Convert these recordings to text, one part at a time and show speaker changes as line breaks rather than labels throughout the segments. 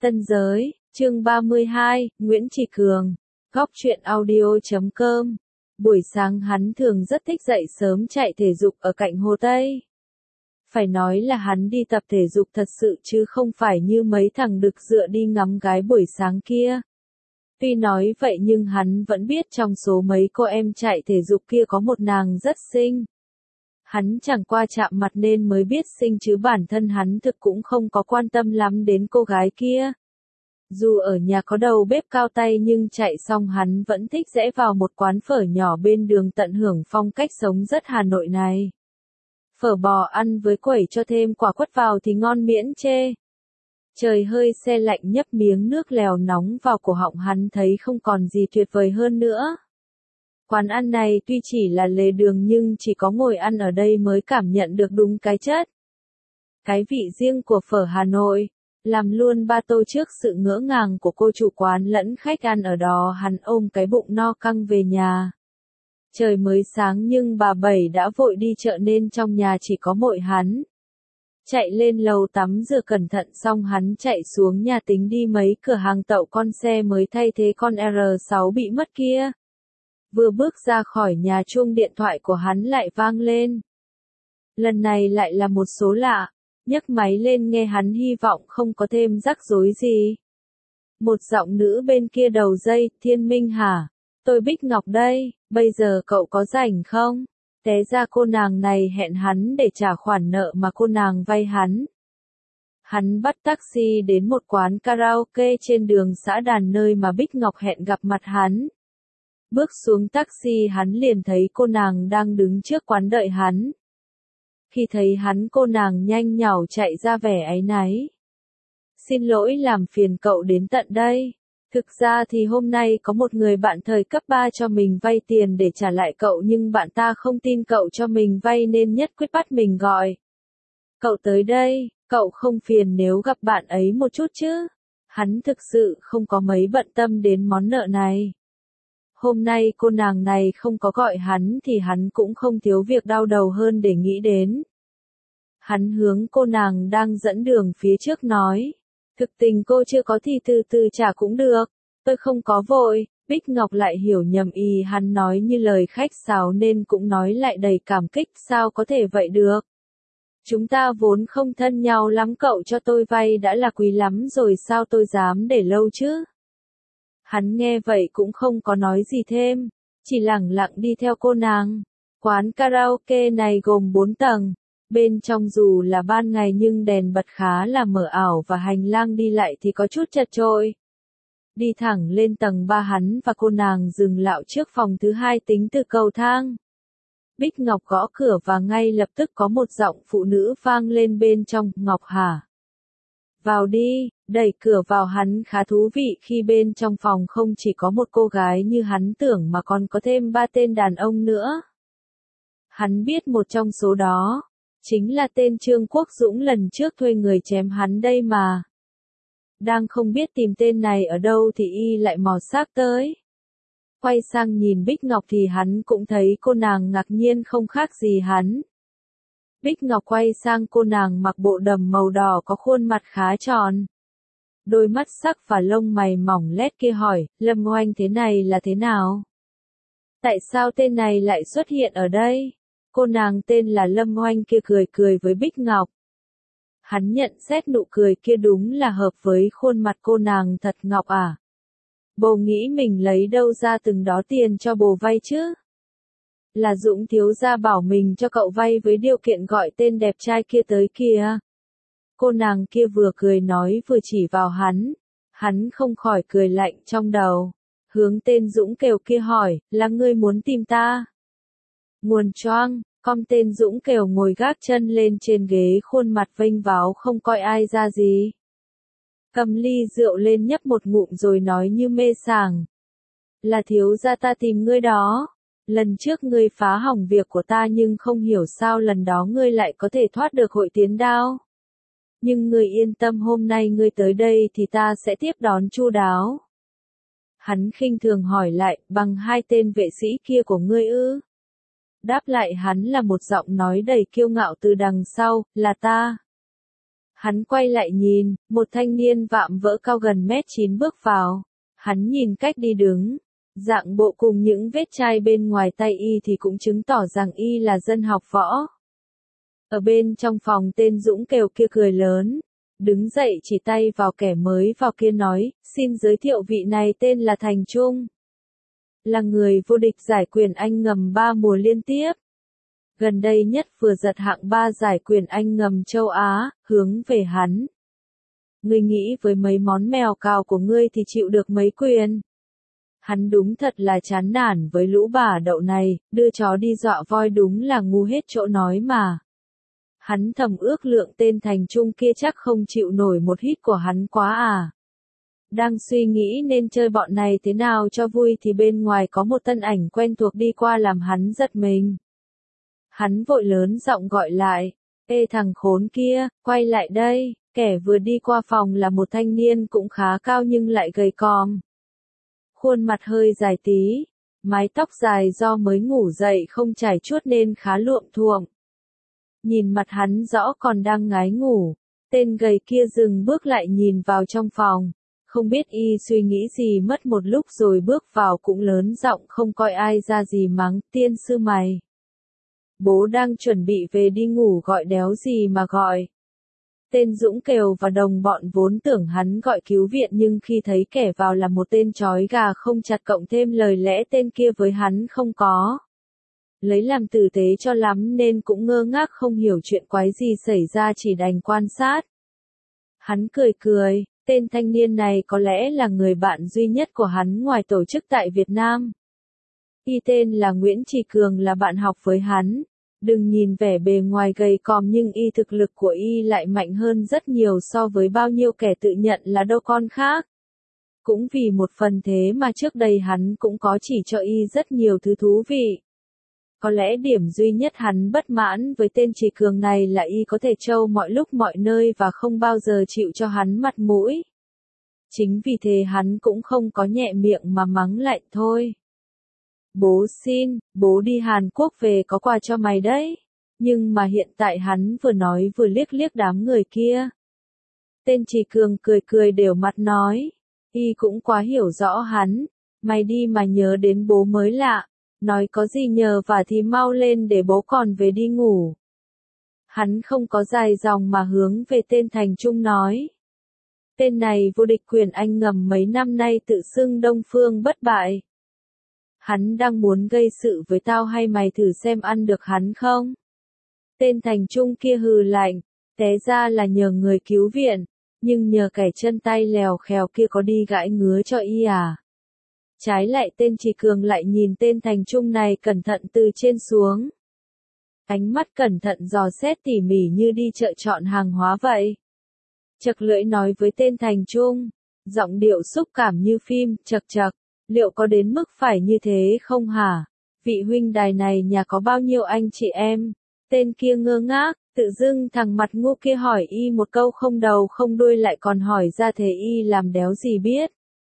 Tân giới, chương 32, Nguyễn Trì Cường, góc truyện audio.com. Buổi sáng hắn thường rất thích dậy sớm chạy thể dục ở cạnh Hồ Tây. Phải nói là hắn đi tập thể dục thật sự chứ không phải như mấy thằng đực dựa đi ngắm gái buổi sáng kia. Tuy nói vậy nhưng hắn vẫn biết trong số mấy cô em chạy thể dục kia có một nàng rất xinh. Hắn chẳng qua chạm mặt nên mới biết xinh chứ bản thân hắn thực cũng không có quan tâm lắm đến cô gái kia. Dù ở nhà có đầu bếp cao tay nhưng chạy xong hắn vẫn thích rẽ vào một quán phở nhỏ bên đường tận hưởng phong cách sống rất Hà Nội này. Phở bò ăn với quẩy cho thêm quả quất vào thì ngon miễn chê. Trời hơi se lạnh nhấp miếng nước lèo nóng vào cổ họng hắn thấy không còn gì tuyệt vời hơn nữa. Quán ăn này tuy chỉ là lề đường nhưng chỉ có ngồi ăn ở đây mới cảm nhận được đúng cái chất. Cái vị riêng của phở Hà Nội, làm luôn ba tô trước sự ngỡ ngàng của cô chủ quán lẫn khách ăn ở đó hắn ôm cái bụng no căng về nhà. Trời mới sáng nhưng bà Bảy đã vội đi chợ nên trong nhà chỉ có mỗi hắn. Chạy lên lầu tắm rửa cẩn thận xong hắn chạy xuống nhà tính đi mấy cửa hàng tậu con xe mới thay thế con R6 bị mất kia. Vừa bước ra khỏi nhà chuông điện thoại của hắn lại vang lên. Lần này lại là một số lạ, nhấc máy lên nghe hắn hy vọng không có thêm rắc rối gì. Một giọng nữ bên kia đầu dây, Thiên Minh hả? Tôi Bích Ngọc đây, bây giờ cậu có rảnh không? Té ra cô nàng này hẹn hắn để trả khoản nợ mà cô nàng vay hắn. Hắn bắt taxi đến một quán karaoke trên đường xã Đàn nơi mà Bích Ngọc hẹn gặp mặt hắn. Bước xuống taxi hắn liền thấy cô nàng đang đứng trước quán đợi hắn. Khi thấy hắn cô nàng nhanh nhảu chạy ra vẻ áy náy. Xin lỗi làm phiền cậu đến tận đây. Thực ra thì hôm nay có một người bạn thời cấp 3 cho mình vay tiền để trả lại cậu nhưng bạn ta không tin cậu cho mình vay nên nhất quyết bắt mình gọi. Cậu tới đây, cậu không phiền nếu gặp bạn ấy một chút chứ? Hắn thực sự không có mấy bận tâm đến món nợ này. Hôm nay cô nàng này không có gọi hắn thì hắn cũng không thiếu việc đau đầu hơn để nghĩ đến. Hắn hướng cô nàng đang dẫn đường phía trước nói. Thực tình cô chưa có thì từ từ trả cũng được. Tôi không có vội. Bích Ngọc lại hiểu nhầm ý hắn nói như lời khách sáo nên cũng nói lại đầy cảm kích. Sao có thể vậy được? Chúng ta vốn không thân nhau lắm, cậu cho tôi vay đã là quý lắm rồi, sao tôi dám để lâu chứ? Hắn nghe vậy cũng không có nói gì thêm, chỉ lẳng lặng đi theo cô nàng. Quán karaoke này gồm 4 tầng, bên trong dù là ban ngày nhưng đèn bật khá là mờ ảo và hành lang đi lại thì có chút chật chội. Đi thẳng lên tầng 3 hắn và cô nàng dừng lạo trước phòng thứ 2 tính từ cầu thang. Bích Ngọc gõ cửa và ngay lập tức có một giọng phụ nữ vang lên bên trong, Ngọc hả? Vào đi, đẩy cửa vào hắn khá thú vị khi bên trong phòng không chỉ có một cô gái như hắn tưởng mà còn có thêm 3 tên đàn ông nữa. Hắn biết một trong số đó, chính là tên Trương Quốc Dũng lần trước thuê người chém hắn đây mà. Đang không biết tìm tên này ở đâu thì y lại mò xác tới. Quay sang nhìn Bích Ngọc thì hắn cũng thấy cô nàng ngạc nhiên không khác gì hắn. Bích Ngọc quay sang cô nàng mặc bộ đầm màu đỏ có khuôn mặt khá tròn. Đôi mắt sắc và lông mày mỏng lét kia hỏi, Lâm Oanh thế này là thế nào? Tại sao tên này lại xuất hiện ở đây? Cô nàng tên là Lâm Oanh kia cười cười với Bích Ngọc. Hắn nhận xét nụ cười kia đúng là hợp với khuôn mặt cô nàng thật. Ngọc à? Bồ nghĩ mình lấy đâu ra từng đó tiền cho bồ vay chứ? Là Dũng thiếu gia bảo mình cho cậu vay với điều kiện gọi tên đẹp trai kia tới kìa. Cô nàng kia vừa cười nói vừa chỉ vào hắn. Hắn không khỏi cười lạnh trong đầu. Hướng tên Dũng Kèo kia hỏi, là ngươi muốn tìm ta? Nguồn choang, con tên Dũng Kèo ngồi gác chân lên trên ghế khuôn mặt vênh váo không coi ai ra gì. Cầm ly rượu lên nhấp một ngụm rồi nói như mê sảng. Là thiếu gia ta tìm ngươi đó. Lần trước ngươi phá hỏng việc của ta nhưng không hiểu sao lần đó ngươi lại có thể thoát được hội tiến đao. Nhưng ngươi yên tâm, hôm nay ngươi tới đây thì ta sẽ tiếp đón chu đáo. Hắn khinh thường hỏi lại, bằng 2 tên vệ sĩ kia của ngươi ư? Đáp lại hắn là một giọng nói đầy kiêu ngạo từ đằng sau, là ta. Hắn quay lại nhìn, một thanh niên vạm vỡ cao gần mét 9 bước vào. Hắn nhìn cách đi đứng, dạng bộ cùng những vết chai bên ngoài tay y thì cũng chứng tỏ rằng y là dân học võ. Ở bên trong phòng tên Dũng Kèo kia cười lớn, đứng dậy chỉ tay vào kẻ mới vào kia nói, xin giới thiệu vị này tên là Thành Trung. Là người vô địch giải quyền Anh ngầm 3 mùa liên tiếp. Gần đây nhất vừa giật hạng 3 giải quyền Anh ngầm châu Á, hướng về hắn. Ngươi nghĩ với mấy món mèo cào của ngươi thì chịu được mấy quyền. Hắn đúng thật là chán nản với lũ bả đậu này, đưa chó đi dọa voi đúng là ngu hết chỗ nói mà. Hắn thầm ước lượng tên Thành Trung kia chắc không chịu nổi một hít của hắn quá à. Đang suy nghĩ nên chơi bọn này thế nào cho vui thì bên ngoài có một thân ảnh quen thuộc đi qua làm hắn giật mình. Hắn vội lớn giọng gọi lại, ê thằng khốn kia, quay lại đây, kẻ vừa đi qua phòng là một thanh niên cũng khá cao nhưng lại gầy còm. Khuôn mặt hơi dài tí, mái tóc dài do mới ngủ dậy không chải chuốt nên khá luộm thuộm. Nhìn mặt hắn rõ còn đang ngái ngủ, tên gầy kia dừng bước lại nhìn vào trong phòng. Không biết y suy nghĩ gì mất một lúc rồi bước vào cũng lớn giọng không coi ai ra gì mắng, tiên sư mày. Bố đang chuẩn bị về đi ngủ gọi đéo gì mà gọi. Tên Dũng Kèo và đồng bọn vốn tưởng hắn gọi cứu viện nhưng khi thấy kẻ vào là một tên trói gà không chặt cộng thêm lời lẽ tên kia với hắn không có. Lấy làm tử tế cho lắm nên cũng ngơ ngác không hiểu chuyện quái gì xảy ra chỉ đành quan sát. Hắn cười cười, tên thanh niên này có lẽ là người bạn duy nhất của hắn ngoài tổ chức tại Việt Nam. Y tên là Nguyễn Trì Cường là bạn học với hắn. Đừng nhìn vẻ bề ngoài gầy còm nhưng y thực lực của y lại mạnh hơn rất nhiều so với bao nhiêu kẻ tự nhận là đô con khác. Cũng vì một phần thế mà trước đây hắn cũng có chỉ cho y rất nhiều thứ thú vị. Có lẽ điểm duy nhất hắn bất mãn với tên Trì Cường này là y có thể trâu mọi lúc mọi nơi và không bao giờ chịu cho hắn mặt mũi. Chính vì thế hắn cũng không có nhẹ miệng mà mắng lại thôi. Bố xin, bố đi Hàn Quốc về có quà cho mày đấy. Nhưng mà hiện tại hắn vừa nói vừa liếc liếc đám người kia. Tên Trì Cường cười cười đều mặt nói. Y cũng quá hiểu rõ hắn. Mày đi mà nhớ đến bố mới lạ. Nói có gì nhờ vả thì mau lên để bố còn về đi ngủ. Hắn không có dài dòng mà hướng về tên Thành Trung nói. Tên này vô địch quyền Anh ngầm mấy năm nay tự xưng Đông Phương bất bại. Hắn đang muốn gây sự với tao hay mày thử xem ăn được hắn không? Tên Thành Trung kia hừ lạnh, té ra là nhờ người cứu viện, nhưng nhờ kẻ chân tay lèo khèo kia có đi gãi ngứa cho y à? Trái lại tên Trì Cường lại nhìn tên Thành Trung này cẩn thận từ trên xuống. Ánh mắt cẩn thận dò xét tỉ mỉ như đi chợ chọn hàng hóa vậy. Chật lưỡi nói với tên Thành Trung, giọng điệu xúc cảm như phim, chật chật. Liệu có đến mức phải như thế không hả? Vị huynh đài này nhà có bao nhiêu anh chị em? Tên kia ngơ ngác, tự dưng thằng mặt ngu kia hỏi y một câu không đầu không đuôi lại còn hỏi ra thế y làm đéo gì biết.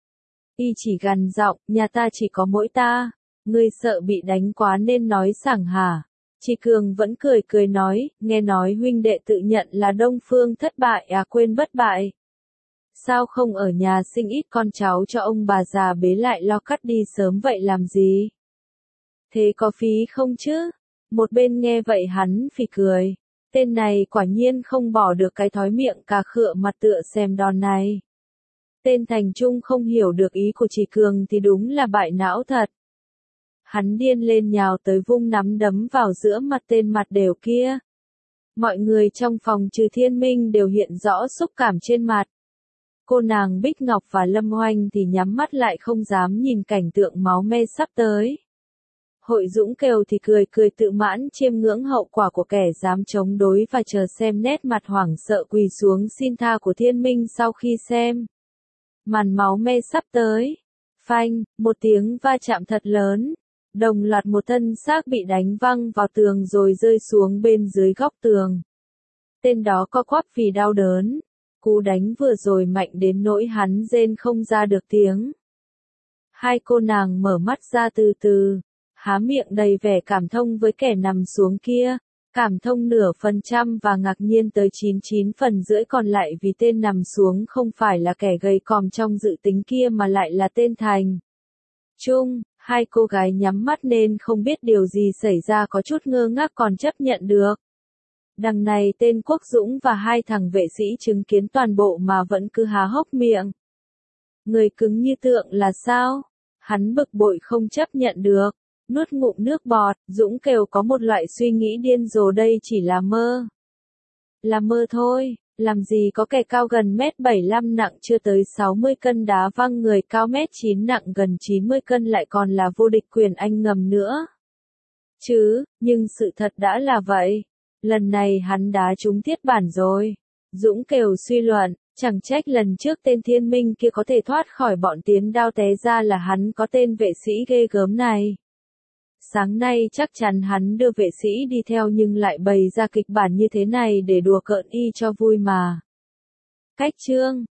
Y chỉ gằn giọng, nhà ta chỉ có mỗi ta. Ngươi sợ bị đánh quá nên nói sảng hả? Trì Cường vẫn cười cười nói, nghe nói huynh đệ tự nhận là Đông Phương thất bại à quên bất bại. Sao không ở nhà sinh ít con cháu cho ông bà già bế lại lo cắt đi sớm vậy làm gì? Thế có phí không chứ? Một bên nghe vậy hắn phì cười. Tên này quả nhiên không bỏ được cái thói miệng cà khựa mặt tựa xem đòn này. Tên Thành Trung không hiểu được ý của Trì Cường thì đúng là bại não thật. Hắn điên lên nhào tới vung nắm đấm vào giữa mặt tên mặt đều kia. Mọi người trong phòng trừ Thiên Minh đều hiện rõ xúc cảm trên mặt. Cô nàng Bích Ngọc và Lâm Oanh thì nhắm mắt lại không dám nhìn cảnh tượng máu me sắp tới. Hội Dũng Kèo thì cười cười tự mãn chiêm ngưỡng hậu quả của kẻ dám chống đối và chờ xem nét mặt hoảng sợ quỳ xuống xin tha của Thiên Minh sau khi xem. Màn máu me sắp tới. Phanh, một tiếng va chạm thật lớn. Đồng loạt một thân xác bị đánh văng vào tường rồi rơi xuống bên dưới góc tường. Tên đó co quắp vì đau đớn. Cú đánh vừa rồi mạnh đến nỗi hắn rên không ra được tiếng. Hai cô nàng mở mắt ra từ từ, há miệng đầy vẻ cảm thông với kẻ nằm xuống kia. Cảm thông nửa phần trăm và ngạc nhiên tới 99,5% còn lại vì tên nằm xuống không phải là kẻ gầy còm trong dự tính kia mà lại là tên Thành Trung. Hai cô gái nhắm mắt nên không biết điều gì xảy ra, có chút ngơ ngác còn chấp nhận được. Đằng này tên Quốc Dũng và hai thằng vệ sĩ chứng kiến toàn bộ mà vẫn cứ há hốc miệng. Người cứng như tượng là sao? Hắn bực bội không chấp nhận được. Nuốt ngụm nước bọt, Dũng kêu có một loại suy nghĩ điên rồ, đây chỉ là mơ. Là mơ thôi, làm gì có kẻ cao gần mét 75 nặng chưa tới 60 cân đá văng người cao mét 9 nặng gần 90 cân lại còn là vô địch quyền Anh ngầm nữa. Nhưng sự thật đã là vậy. Lần này hắn đá trúng thiết bản rồi. Dũng kêu suy luận, chẳng trách lần trước tên Thiên Minh kia có thể thoát khỏi bọn Tiến Đao té ra là hắn có tên vệ sĩ ghê gớm này. Sáng nay chắc chắn hắn đưa vệ sĩ đi theo nhưng lại bày ra kịch bản như thế này để đùa cợt y cho vui mà. Cách chương